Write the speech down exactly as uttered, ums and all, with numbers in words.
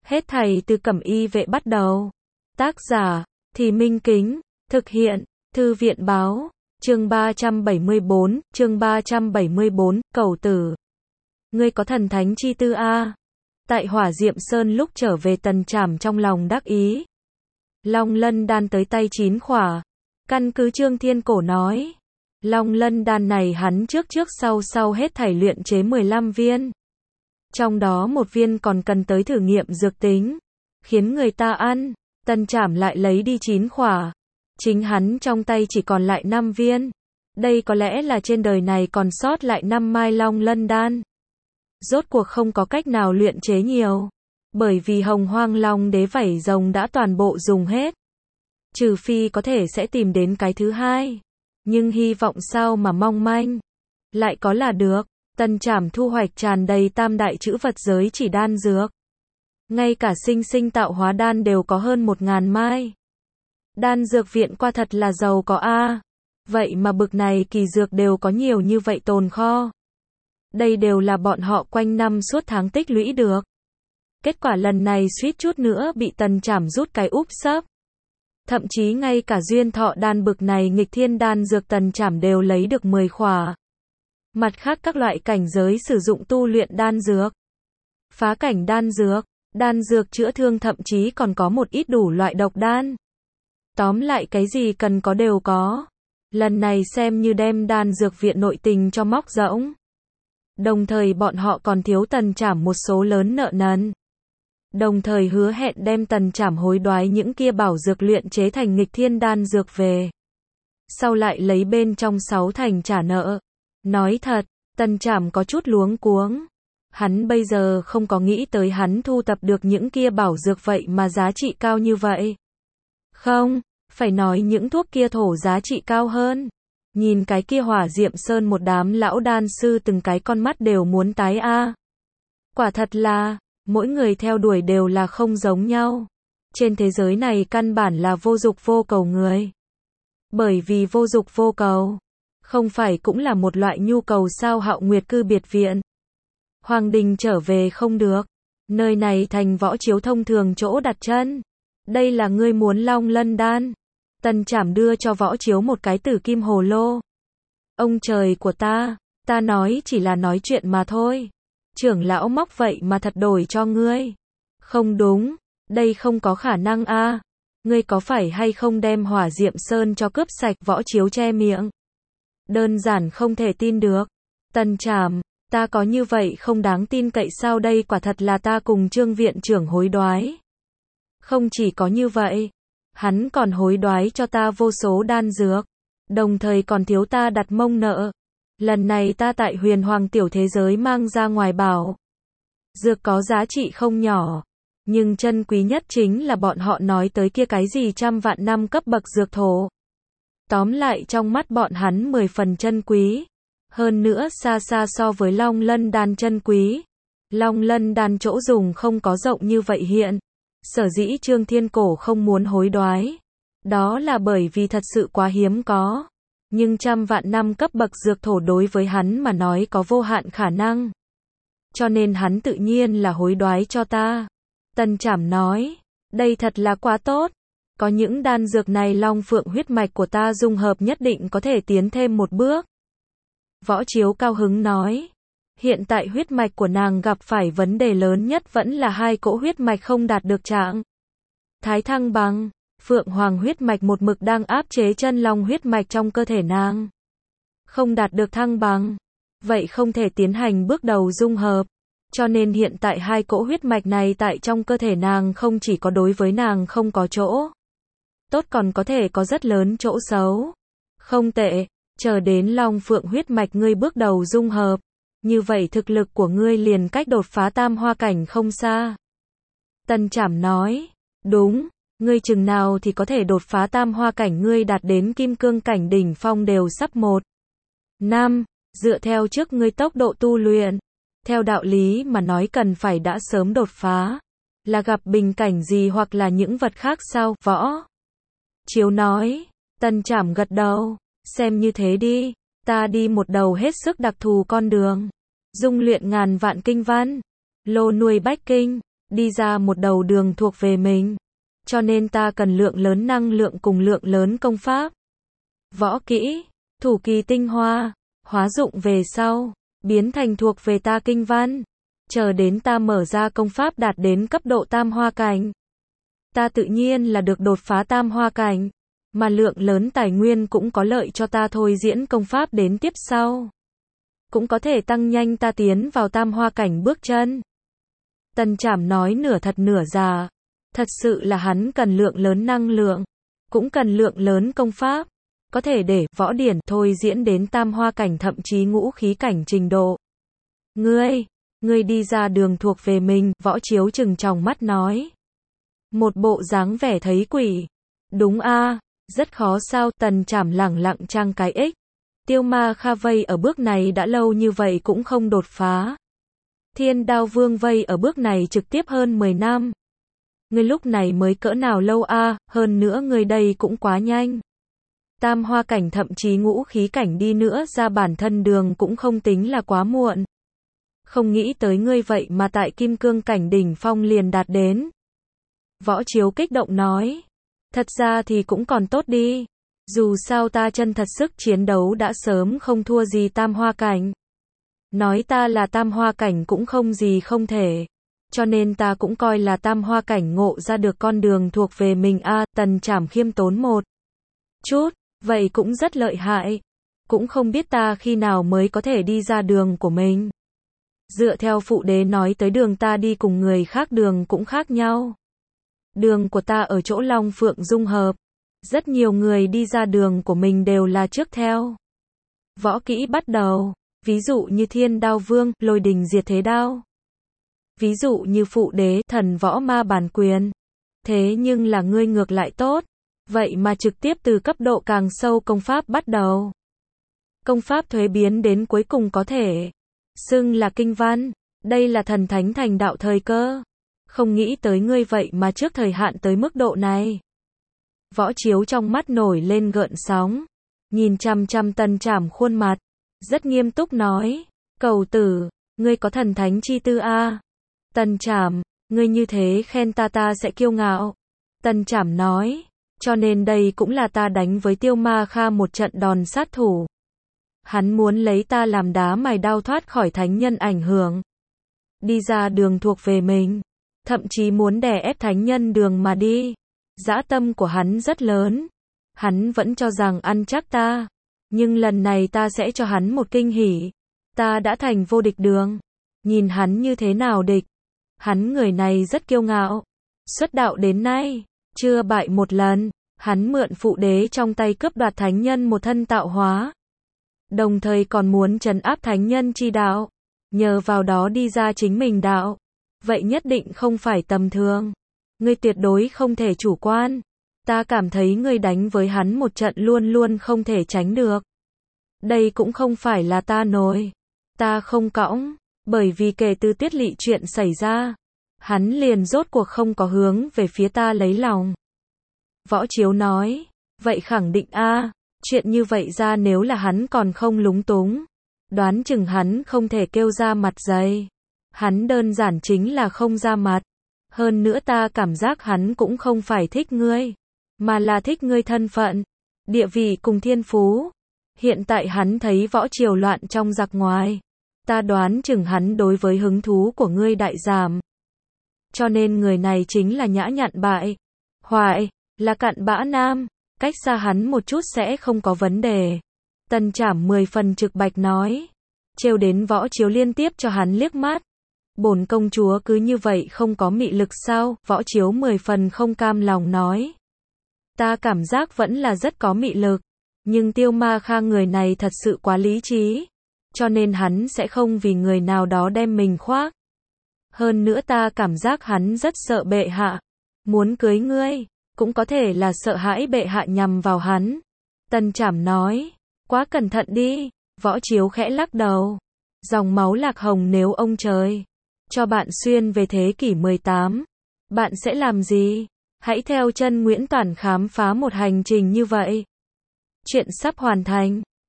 Hết thảy từ Cẩm Y Vệ bắt đầu. Tác giả, Thì Minh Kính, thực hiện, Thư viện Báo, chương ba trăm bảy mươi bốn, chương ba trăm bảy mươi bốn, Cầu Tử. Ngươi có thần thánh chi tư a. Tại Hỏa Diệm Sơn lúc trở về Tần Trảm trong lòng đắc ý. Long Lân đan tới tay chín khỏa. Căn cứ Trương Thiên Cổ nói, Long Lân đan này hắn trước trước sau sau hết thảy luyện chế mười lăm viên. Trong đó một viên còn cần tới thử nghiệm dược tính, khiến người ta ăn. Tần Trảm lại lấy đi chín khỏa. Chính hắn trong tay chỉ còn lại năm viên. Đây có lẽ là trên đời này còn sót lại năm mai Long Lân đan. Rốt cuộc không có cách nào luyện chế nhiều. Bởi vì Hồng Hoang Long Đế vảy rồng đã toàn bộ dùng hết. Trừ phi có thể sẽ tìm đến cái thứ hai. Nhưng hy vọng sao mà mong manh. Lại có là được. Tần Trảm thu hoạch tràn đầy tam đại chữ vật giới chỉ đan dược. Ngay cả sinh sinh tạo hóa đan đều có hơn một ngàn mai. Đan dược viện qua thật là giàu có a. Vậy mà bực này kỳ dược đều có nhiều như vậy tồn kho. Đây đều là bọn họ quanh năm suốt tháng tích lũy được. Kết quả lần này suýt chút nữa bị Tần Trảm rút cái úp sấp. Thậm chí ngay cả duyên thọ đan bực này nghịch thiên đan dược Tần Trảm đều lấy được mười khỏa. Mặt khác các loại cảnh giới sử dụng tu luyện đan dược, phá cảnh đan dược, đan dược chữa thương, thậm chí còn có một ít đủ loại độc đan. Tóm lại cái gì cần có đều có. Lần này xem như đem đan dược viện nội tình cho móc rỗng. Đồng thời bọn họ còn thiếu Tần Trảm một số lớn nợ nần. Đồng thời hứa hẹn đem Tần Trảm hối đoái những kia bảo dược luyện chế thành nghịch thiên đan dược về. Sau lại lấy bên trong sáu thành trả nợ. Nói thật, Tần Trảm có chút luống cuống. Hắn bây giờ không có nghĩ tới hắn thu tập được những kia bảo dược vậy mà giá trị cao như vậy. Không, phải nói những thuốc kia thổ giá trị cao hơn. Nhìn cái kia Hỏa Diệm Sơn một đám lão đan sư từng cái con mắt đều muốn tái a. Quả thật là, mỗi người theo đuổi đều là không giống nhau. Trên thế giới này căn bản là vô dục vô cầu người. Bởi vì vô dục vô cầu, không phải cũng là một loại nhu cầu sao? Hạo Nguyệt cư biệt viện. Hoàng đình trở về không được. Nơi này thành võ chiếu thông thường chỗ đặt chân. Đây là ngươi muốn Long Lân đan. Tần Trảm đưa cho võ chiếu một cái tử kim hồ lô. Ông trời của ta, ta nói chỉ là nói chuyện mà thôi. Trưởng lão móc vậy mà thật đổi cho ngươi. Không đúng, đây không có khả năng a. Ngươi có phải hay không đem Hỏa Diệm Sơn cho cướp sạch? Võ chiếu che miệng. Đơn giản không thể tin được. Tần Trảm, ta có như vậy không đáng tin cậy sao? Đây quả thật là ta cùng Trương viện trưởng hối đoái. Không chỉ có như vậy, hắn còn hối đoái cho ta vô số đan dược, đồng thời còn thiếu ta đặt mông nợ. Lần này ta tại Huyền Hoàng tiểu thế giới mang ra ngoài bảo dược có giá trị không nhỏ, nhưng chân quý nhất chính là bọn họ nói tới kia cái gì trăm vạn năm cấp bậc dược thổ. Tóm lại trong mắt bọn hắn mười phần chân quý, hơn nữa xa xa so với Long Lân đan chân quý. Long Lân đan chỗ dùng không có rộng như vậy hiện. Sở dĩ Trương Thiên Cổ không muốn hối đoái, đó là bởi vì thật sự quá hiếm có. Nhưng trăm vạn năm cấp bậc dược thổ đối với hắn mà nói có vô hạn khả năng. Cho nên hắn tự nhiên là hối đoái cho ta. Tần Trảm nói, đây thật là quá tốt. Có những đan dược này Long Phượng huyết mạch của ta dung hợp nhất định có thể tiến thêm một bước. Võ Chiếu cao hứng nói. Hiện tại huyết mạch của nàng gặp phải vấn đề lớn nhất vẫn là hai cỗ huyết mạch không đạt được trạng thái thăng bằng. Phượng Hoàng huyết mạch một mực đang áp chế chân long huyết mạch trong cơ thể nàng. Không đạt được thăng bằng. Vậy không thể tiến hành bước đầu dung hợp. Cho nên hiện tại hai cỗ huyết mạch này tại trong cơ thể nàng không chỉ có đối với nàng không có chỗ tốt còn có thể có rất lớn chỗ xấu. Không tệ, chờ đến Long Phượng huyết mạch ngươi bước đầu dung hợp. Như vậy thực lực của ngươi liền cách đột phá tam hoa cảnh không xa. Tần Trảm nói, đúng, ngươi chừng nào thì có thể đột phá tam hoa cảnh? Ngươi đạt đến kim cương cảnh đỉnh phong đều sắp một năm, dựa theo trước ngươi tốc độ tu luyện. Theo đạo lý mà nói cần phải đã sớm đột phá. Là gặp bình cảnh gì hoặc là những vật khác sao? Võ Chiếu nói, Tần Trảm gật đầu, xem như thế đi. Ta đi một đầu hết sức đặc thù con đường. Dung luyện ngàn vạn kinh văn. Lô nuôi bách kinh. đi ra một đầu đường thuộc về mình. Cho nên ta cần lượng lớn năng lượng cùng lượng lớn công pháp. Võ kỹ, thủ kỳ tinh hoa, hóa dụng về sau, biến thành thuộc về ta kinh văn. Chờ đến ta mở ra công pháp đạt đến cấp độ tam hoa cảnh. Ta tự nhiên là được đột phá tam hoa cảnh, mà lượng lớn tài nguyên cũng có lợi cho ta thôi diễn công pháp đến tiếp sau. Cũng có thể tăng nhanh ta tiến vào tam hoa cảnh bước chân. Tần Trảm nói nửa thật nửa giả. Thật sự là hắn cần lượng lớn năng lượng, cũng cần lượng lớn công pháp, có thể để võ điển thôi diễn đến tam hoa cảnh thậm chí ngũ khí cảnh trình độ. Ngươi, ngươi đi ra đường thuộc về mình, Võ Chiếu trừng tròng mắt nói. Một bộ dáng vẻ thấy quỷ. Đúng a, rất khó sao, Tần Trảm lẳng lặng trang cái ích. Tiêu Ma Kha vây ở bước này đã lâu như vậy cũng không đột phá. Thiên Đao Vương vây ở bước này trực tiếp hơn mười năm. Ngươi lúc này mới cỡ nào lâu a, hơn nữa ngươi đây cũng quá nhanh. Tam hoa cảnh thậm chí ngũ khí cảnh đi nữa ra bản thân đường cũng không tính là quá muộn. Không nghĩ tới ngươi vậy mà tại kim cương cảnh đỉnh phong liền đạt đến. Võ Chiếu kích động nói. Thật ra thì cũng còn tốt đi. Dù sao ta chân thật sức chiến đấu đã sớm không thua gì tam hoa cảnh. Nói ta là tam hoa cảnh cũng không gì không thể. Cho nên ta cũng coi là tam hoa cảnh ngộ ra được con đường thuộc về mình a. Tần Trảm khiêm tốn một chút, vậy cũng rất lợi hại. Cũng không biết ta khi nào mới có thể đi ra đường của mình. Dựa theo phụ đế nói tới đường ta đi cùng người khác đường cũng khác nhau. Đường của ta ở chỗ Long Phượng dung hợp. Rất nhiều người đi ra đường của mình đều là trước theo. Võ kỹ bắt đầu, ví dụ như Thiên Đao Vương, Lôi Đình Diệt Thế Đao. Ví dụ như phụ đế, Thần Võ Ma Bản Quyền. Thế nhưng là ngươi ngược lại tốt. Vậy mà trực tiếp từ cấp độ càng sâu công pháp bắt đầu. Công pháp thuế biến đến cuối cùng có thể xưng là kinh văn. Đây là thần thánh thành đạo thời cơ. Không nghĩ tới ngươi vậy mà trước thời hạn tới mức độ này. Võ Chiếu trong mắt nổi lên gợn sóng. Nhìn chăm chăm Tần Trảm khuôn mặt. Rất nghiêm túc nói. Cầu tử, ngươi có thần thánh chi tư a. Tần Trảm, ngươi như thế khen ta ta sẽ kiêu ngạo. Tần Trảm nói. Cho nên đây cũng là ta đánh với Tiêu Ma Kha một trận đòn sát thủ. Hắn muốn lấy ta làm đá mài đao thoát khỏi thánh nhân ảnh hưởng. Đi ra đường thuộc về mình. Thậm chí muốn đè ép thánh nhân đường mà đi. Dã tâm của hắn rất lớn. Hắn vẫn cho rằng ăn chắc ta. Nhưng lần này ta sẽ cho hắn một kinh hỉ. Ta đã thành vô địch đường. Nhìn hắn như thế nào địch. Hắn người này rất kiêu ngạo. Xuất đạo đến nay, chưa bại một lần. Hắn mượn phụ đế trong tay cướp đoạt thánh nhân một thân tạo hóa. Đồng thời còn muốn trấn áp thánh nhân chi đạo. Nhờ vào đó đi ra chính mình đạo. Vậy nhất định không phải tầm thường. Ngươi tuyệt đối không thể chủ quan. Ta cảm thấy ngươi đánh với hắn một trận luôn luôn không thể tránh được. Đây cũng không phải là ta nổi. Ta không cõng. Bởi vì kể từ Tuyết Lỵ chuyện xảy ra, hắn liền rốt cuộc không có hướng về phía ta lấy lòng. Võ Chiếu nói. Vậy khẳng định a, chuyện như vậy ra nếu là hắn còn không lúng túng. Đoán chừng hắn không thể kêu ra mặt dày. Hắn đơn giản chính là không ra mặt. Hơn nữa ta cảm giác hắn cũng không phải thích ngươi, mà là thích ngươi thân phận, địa vị cùng thiên phú. Hiện tại hắn thấy võ triều loạn trong giặc ngoài. Ta đoán chừng hắn đối với hứng thú của ngươi đại giảm. Cho nên người này chính là nhã nhặn bại. Hoại, là cặn bã nam. Cách xa hắn một chút sẽ không có vấn đề. Tần Trảm mười phần trực bạch nói. Trêu đến Võ Chiếu liên tiếp cho hắn liếc mắt. Bổn công chúa cứ như vậy không có mị lực sao? Võ Chiếu mười phần không cam lòng nói. Ta cảm giác vẫn là rất có mị lực. Nhưng Tiêu Ma Kha người này thật sự quá lý trí. Cho nên hắn sẽ không vì người nào đó đem mình khoác. Hơn nữa ta cảm giác hắn rất sợ bệ hạ. Muốn cưới ngươi. Cũng có thể là sợ hãi bệ hạ nhằm vào hắn. Tần Trảm nói. Quá cẩn thận đi. Võ Chiếu khẽ lắc đầu. Dòng máu lạc hồng nếu ông trời cho bạn xuyên về thế kỷ mười tám. Bạn sẽ làm gì? Hãy theo chân Nguyễn Toản khám phá một hành trình như vậy. Chuyện sắp hoàn thành.